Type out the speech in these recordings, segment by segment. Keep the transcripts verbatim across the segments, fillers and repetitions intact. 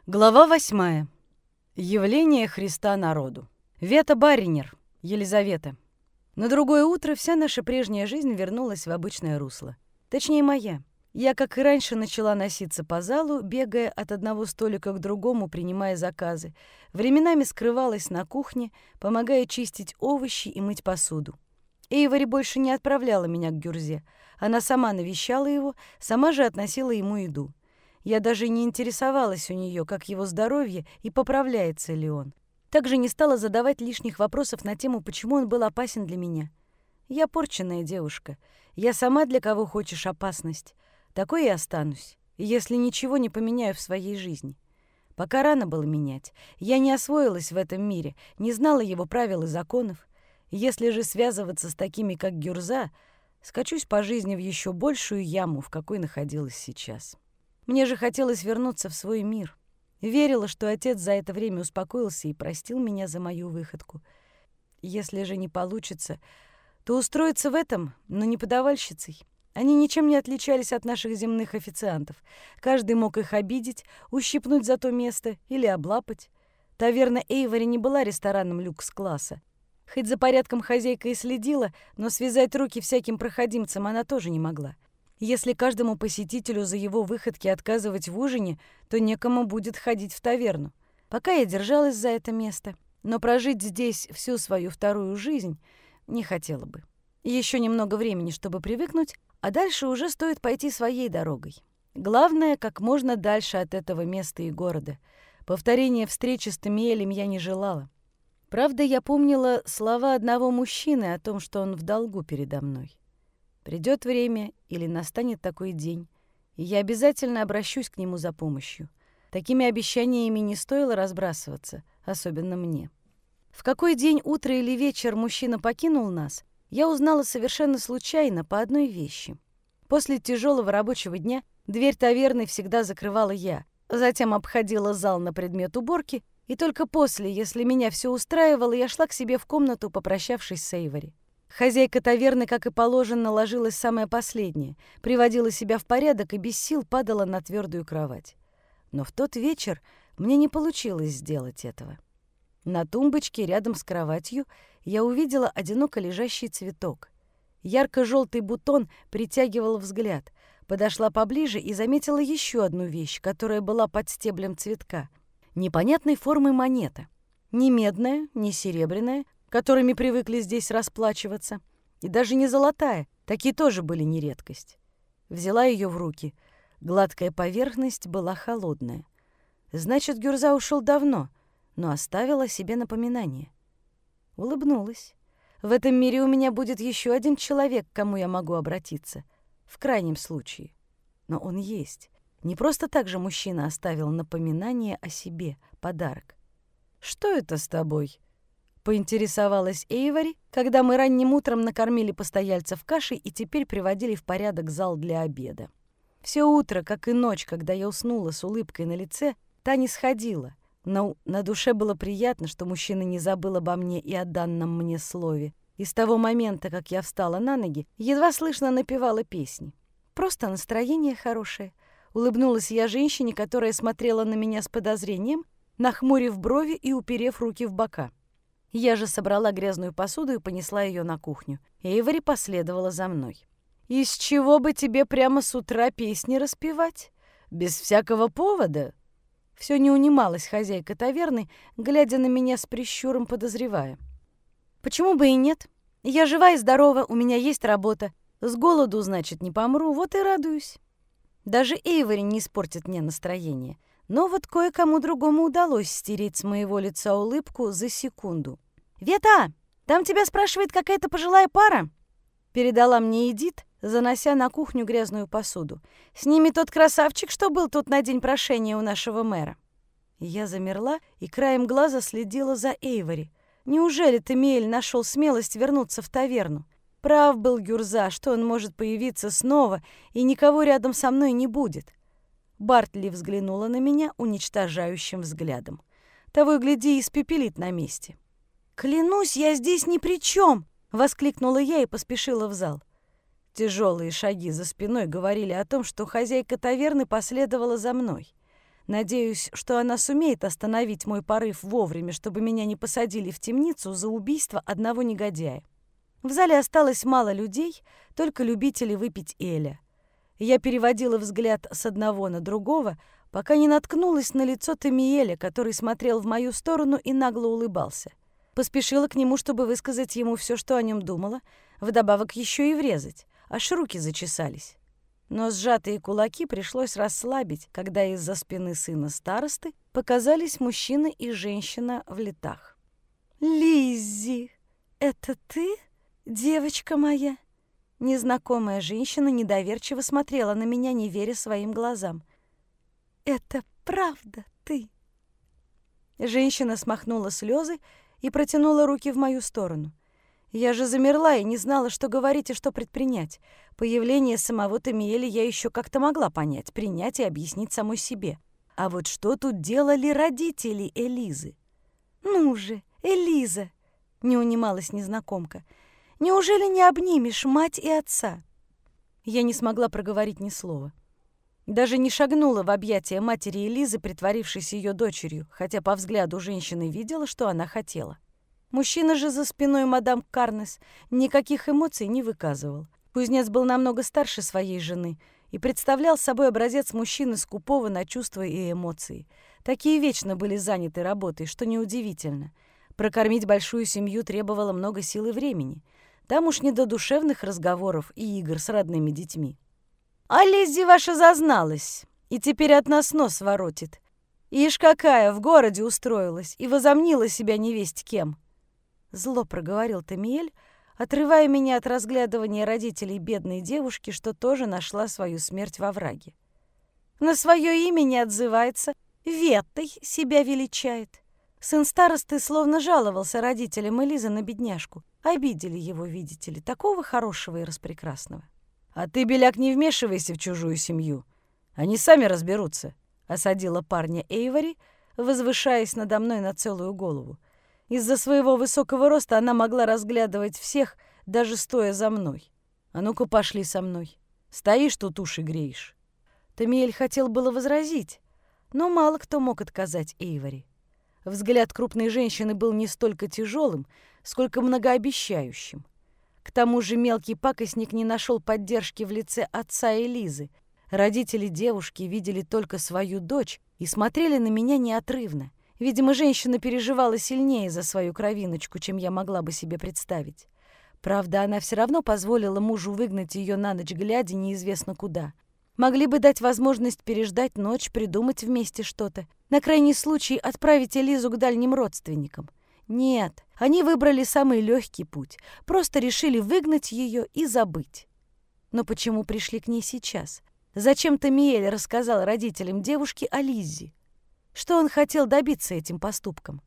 Глава восьмая. Явление Христа народу. Вета Баринер, Елизавета. На другое утро вся наша прежняя жизнь вернулась в обычное русло. Точнее, моя. Я, как и раньше, начала носиться по залу, бегая от одного столика к другому, принимая заказы. Временами скрывалась на кухне, помогая чистить овощи и мыть посуду. Эйвори больше не отправляла меня к Гюрзе. Она сама навещала его, сама же относила ему еду. Я даже не интересовалась у нее, как его здоровье и поправляется ли он. Также не стала задавать лишних вопросов на тему, почему он был опасен для меня. Я порченная девушка. Я сама для кого хочешь опасность. Такой и останусь, если ничего не поменяю в своей жизни. Пока рано было менять. Я не освоилась в этом мире, не знала его правил и законов. Если же связываться с такими, как Гюрза, скачусь по жизни в еще большую яму, в какой находилась сейчас. Мне же хотелось вернуться в свой мир. Верила, что отец за это время успокоился и простил меня за мою выходку. Если же не получится, то устроиться в этом, но не подавальщицей. Они ничем не отличались от наших земных официантов. Каждый мог их обидеть, ущипнуть за то место или облапать. Таверна Эйвори не была рестораном люкс-класса. Хоть за порядком хозяйка и следила, но связать руки всяким проходимцам она тоже не могла. Если каждому посетителю за его выходки отказывать в ужине, то некому будет ходить в таверну. Пока я держалась за это место, но прожить здесь всю свою вторую жизнь не хотела бы. Еще немного времени, чтобы привыкнуть, а дальше уже стоит пойти своей дорогой. Главное, как можно дальше от этого места и города. Повторения встречи с Тамиэлем я не желала. Правда, я помнила слова одного мужчины о том, что он в долгу передо мной. Придет время или настанет такой день, и я обязательно обращусь к нему за помощью. Такими обещаниями не стоило разбрасываться, особенно мне. В какой день, утро или вечер мужчина покинул нас, я узнала совершенно случайно по одной вещи. После тяжелого рабочего дня дверь таверны всегда закрывала я, затем обходила зал на предмет уборки, и только после, если меня все устраивало, я шла к себе в комнату, попрощавшись с Эйвори. Хозяйка таверны, как и положено, ложилась самое последнее, приводила себя в порядок и без сил падала на твердую кровать. Но в тот вечер мне не получилось сделать этого. На тумбочке рядом с кроватью я увидела одиноко лежащий цветок. Ярко-желтый бутон притягивал взгляд. Подошла поближе и заметила еще одну вещь, которая была под стеблем цветка. Непонятной формы монета. Ни медная, ни серебряная, которыми привыкли здесь расплачиваться, и даже не золотая, такие тоже были не редкость. Взяла ее в руки. Гладкая поверхность была холодная. Значит, Гюрза ушел давно, но оставил о себе напоминание. Улыбнулась. В этом мире у меня будет еще один человек, к кому я могу обратиться. В крайнем случае. Но он есть. Не просто так же мужчина оставил напоминание о себе, подарок. «Что это с тобой?» — поинтересовалась Эйвори, когда мы ранним утром накормили постояльцев кашей и теперь приводили в порядок зал для обеда. Все утро, как и ночь, когда я уснула с улыбкой на лице, та не сходила, но на душе было приятно, что мужчина не забыл обо мне и о данном мне слове. И с того момента, как я встала на ноги, едва слышно напевала песни. Просто настроение хорошее. Улыбнулась я женщине, которая смотрела на меня с подозрением, нахмурив брови и уперев руки в бока. Я же собрала грязную посуду и понесла ее на кухню. Эйвори последовала за мной. «Из чего бы тебе прямо с утра песни распевать? Без всякого повода?» Все не унималась хозяйка таверны, глядя на меня с прищуром подозревая. «Почему бы и нет? Я жива и здорова, у меня есть работа. С голоду, значит, не помру, вот и радуюсь. Даже Эйвори не испортит мне настроение. Но вот кое-кому другому удалось стереть с моего лица улыбку за секунду. «Вета, там тебя спрашивает какая-то пожилая пара?» Передала мне Эдит, занося на кухню грязную посуду. «С ними тот красавчик, что был тут на день прошения у нашего мэра». Я замерла и краем глаза следила за Эйвори. Неужели Тамиэль нашел смелость вернуться в таверну? Прав был Гюрза, что он может появиться снова, и никого рядом со мной не будет. Бартли взглянула на меня уничтожающим взглядом. Того и гляди, испепелит на месте. «Клянусь, я здесь ни при чем!» — воскликнула я и поспешила в зал. Тяжелые шаги за спиной говорили о том, что хозяйка таверны последовала за мной. Надеюсь, что она сумеет остановить мой порыв вовремя, чтобы меня не посадили в темницу за убийство одного негодяя. В зале осталось мало людей, только любители выпить эля. Я переводила взгляд с одного на другого, пока не наткнулась на лицо Тамиэля, который смотрел в мою сторону и нагло улыбался. Поспешила к нему, чтобы высказать ему все, что о нем думала, вдобавок еще и врезать, аж руки зачесались. Но сжатые кулаки пришлось расслабить, когда из-за спины сына старосты показались мужчина и женщина в летах. «Лиззи, это ты, девочка моя?» Незнакомая женщина недоверчиво смотрела на меня, не веря своим глазам. «Это правда ты?» Женщина смахнула слезы и протянула руки в мою сторону. Я же замерла и не знала, что говорить и что предпринять. Появление самого Тамиэля я еще как-то могла понять, принять и объяснить самой себе. А вот что тут делали родители Элизы? «Ну же, Элиза!» — не унималась незнакомка. «Неужели не обнимешь мать и отца?» Я не смогла проговорить ни слова. Даже не шагнула в объятия матери Элизы, притворившись ее дочерью, хотя по взгляду женщины видела, что она хотела. Мужчина же за спиной мадам Карнес никаких эмоций не выказывал. Кузнец был намного старше своей жены и представлял собой образец мужчины скупого на чувства и эмоции. Такие вечно были заняты работой, что неудивительно. Прокормить большую семью требовало много сил и времени. Там уж не до душевных разговоров и игр с родными детьми. «А Лиззи ваша зазналась, и теперь от нас нос воротит. Ишь какая, в городе устроилась и возомнила себя невесть кем!» Зло проговорил Тамиэль, отрывая меня от разглядывания родителей бедной девушки, что тоже нашла свою смерть во враге. На свое имя не отзывается, Веттой себя величает. Сын старосты словно жаловался родителям Элизы на бедняжку. Обидели его, видите ли, такого хорошего и распрекрасного. «А ты, Беляк, не вмешивайся в чужую семью. Они сами разберутся», — осадила парня Эйвори, возвышаясь надо мной на целую голову. Из-за своего высокого роста она могла разглядывать всех, даже стоя за мной. «А ну-ка, пошли со мной. Стоишь тут, уши греешь». Тамиэль хотел было возразить, но мало кто мог отказать Эйвори. Взгляд крупной женщины был не столько тяжелым, сколько многообещающим. К тому же мелкий пакостник не нашел поддержки в лице отца Элизы. Родители девушки видели только свою дочь и смотрели на меня неотрывно. Видимо, женщина переживала сильнее за свою кровиночку, чем я могла бы себе представить. Правда, она все равно позволила мужу выгнать ее на ночь глядя неизвестно куда. Могли бы дать возможность переждать ночь, придумать вместе что-то. На крайний случай отправить Элизу к дальним родственникам. Нет, они выбрали самый легкий путь. Просто решили выгнать ее и забыть. Но почему пришли к ней сейчас? Зачем Тамиэль рассказал родителям девушки о Лиззи? Что он хотел добиться этим поступком?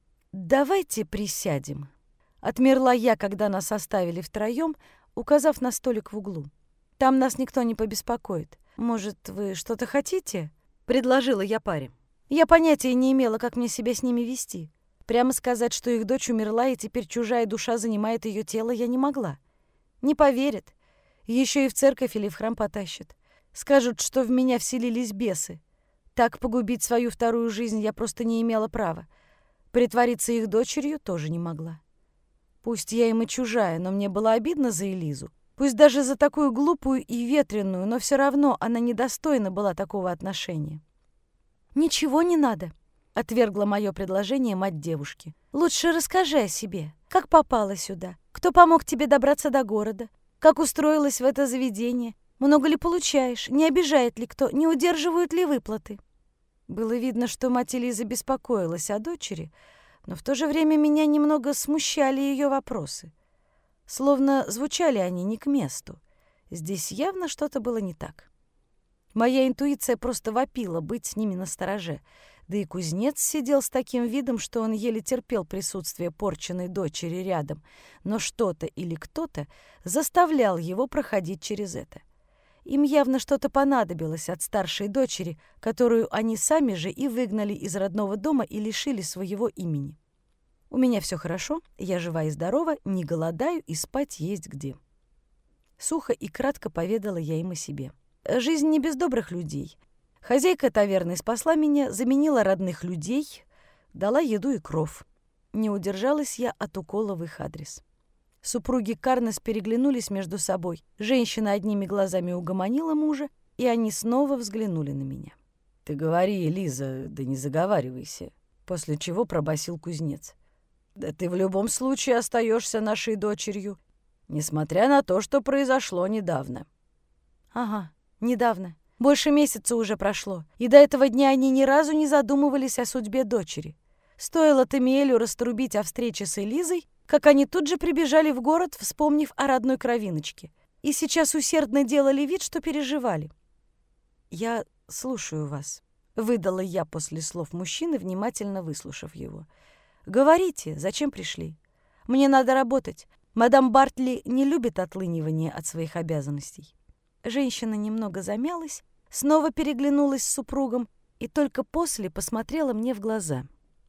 «Давайте присядем», — отмерла я, когда нас оставили втроем, указав на столик в углу. «Там нас никто не побеспокоит. Может, вы что-то хотите?» — предложила я паре. Я понятия не имела, как мне себя с ними вести. Прямо сказать, что их дочь умерла, и теперь чужая душа занимает ее тело, я не могла. Не поверят. Еще и в церковь или в храм потащат. Скажут, что в меня вселились бесы. Так погубить свою вторую жизнь я просто не имела права. Притвориться их дочерью тоже не могла. Пусть я им и чужая, но мне было обидно за Элизу. Пусть даже за такую глупую и ветреную, но все равно она недостойна была такого отношения. «Ничего не надо», — отвергла мое предложение мать девушки. «Лучше расскажи о себе. Как попала сюда? Кто помог тебе добраться до города? Как устроилась в это заведение? Много ли получаешь? Не обижает ли кто? Не удерживают ли выплаты?» Было видно, что мать Элизы беспокоилась о дочери, но в то же время меня немного смущали ее вопросы. Словно звучали они не к месту. Здесь явно что-то было не так. Моя интуиция просто вопила быть с ними настороже. Да и кузнец сидел с таким видом, что он еле терпел присутствие порченной дочери рядом, но что-то или кто-то заставлял его проходить через это. Им явно что-то понадобилось от старшей дочери, которую они сами же и выгнали из родного дома и лишили своего имени. У меня все хорошо, я жива и здорова, не голодаю и спать есть где. Сухо и кратко поведала я им о себе. Жизнь не без добрых людей. Хозяйка таверны спасла меня, заменила родных людей, дала еду и кров. Не удержалась я от укола в их адрес. Супруги Карнес переглянулись между собой. Женщина одними глазами угомонила мужа, и они снова взглянули на меня. «Ты говори, Лиза, да не заговаривайся», после чего пробасил кузнец. «Да ты в любом случае остаешься нашей дочерью, несмотря на то, что произошло недавно». «Ага, недавно. Больше месяца уже прошло, и до этого дня они ни разу не задумывались о судьбе дочери. Стоило Тамиэлю раструбить о встрече с Элизой, как они тут же прибежали в город, вспомнив о родной кровиночке, и сейчас усердно делали вид, что переживали. «Я слушаю вас», — выдала я после слов мужчины, внимательно выслушав его. «Говорите, зачем пришли? Мне надо работать. Мадам Бартли не любит отлынивания от своих обязанностей». Женщина немного замялась, снова переглянулась с супругом и только после посмотрела мне в глаза.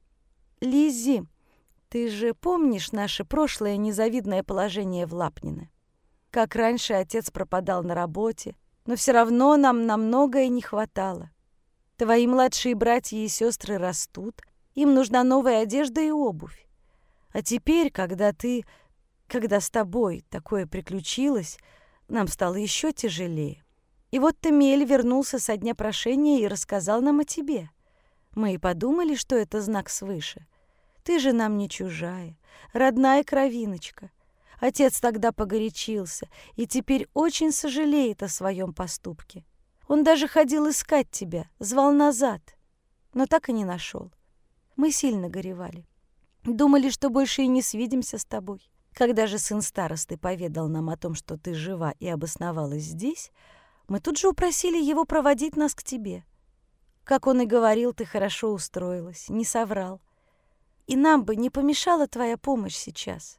«Лиззи, ты же помнишь наше прошлое незавидное положение в Лапнино? Как раньше отец пропадал на работе, но все равно нам на многое не хватало. Твои младшие братья и сестры растут, им нужна новая одежда и обувь. А теперь, когда ты, когда с тобой такое приключилось, нам стало еще тяжелее. И вот Тамиэль вернулся со дня прошения и рассказал нам о тебе. Мы и подумали, что это знак свыше. Ты же нам не чужая, родная кровиночка. Отец тогда погорячился и теперь очень сожалеет о своем поступке. Он даже ходил искать тебя, звал назад, но так и не нашел. Мы сильно горевали. Думали, что больше и не свидимся с тобой. Когда же сын старосты поведал нам о том, что ты жива и обосновалась здесь, мы тут же упросили его проводить нас к тебе. Как он и говорил, ты хорошо устроилась, не соврал. И нам бы не помешала твоя помощь сейчас.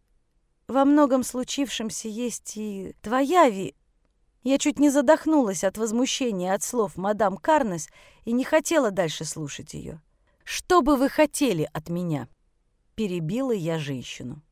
Во многом случившемся есть и твоя ви... Я чуть не задохнулась от возмущения от слов мадам Карнес и не хотела дальше слушать ее. «Что бы вы хотели от меня?» — перебила я женщину.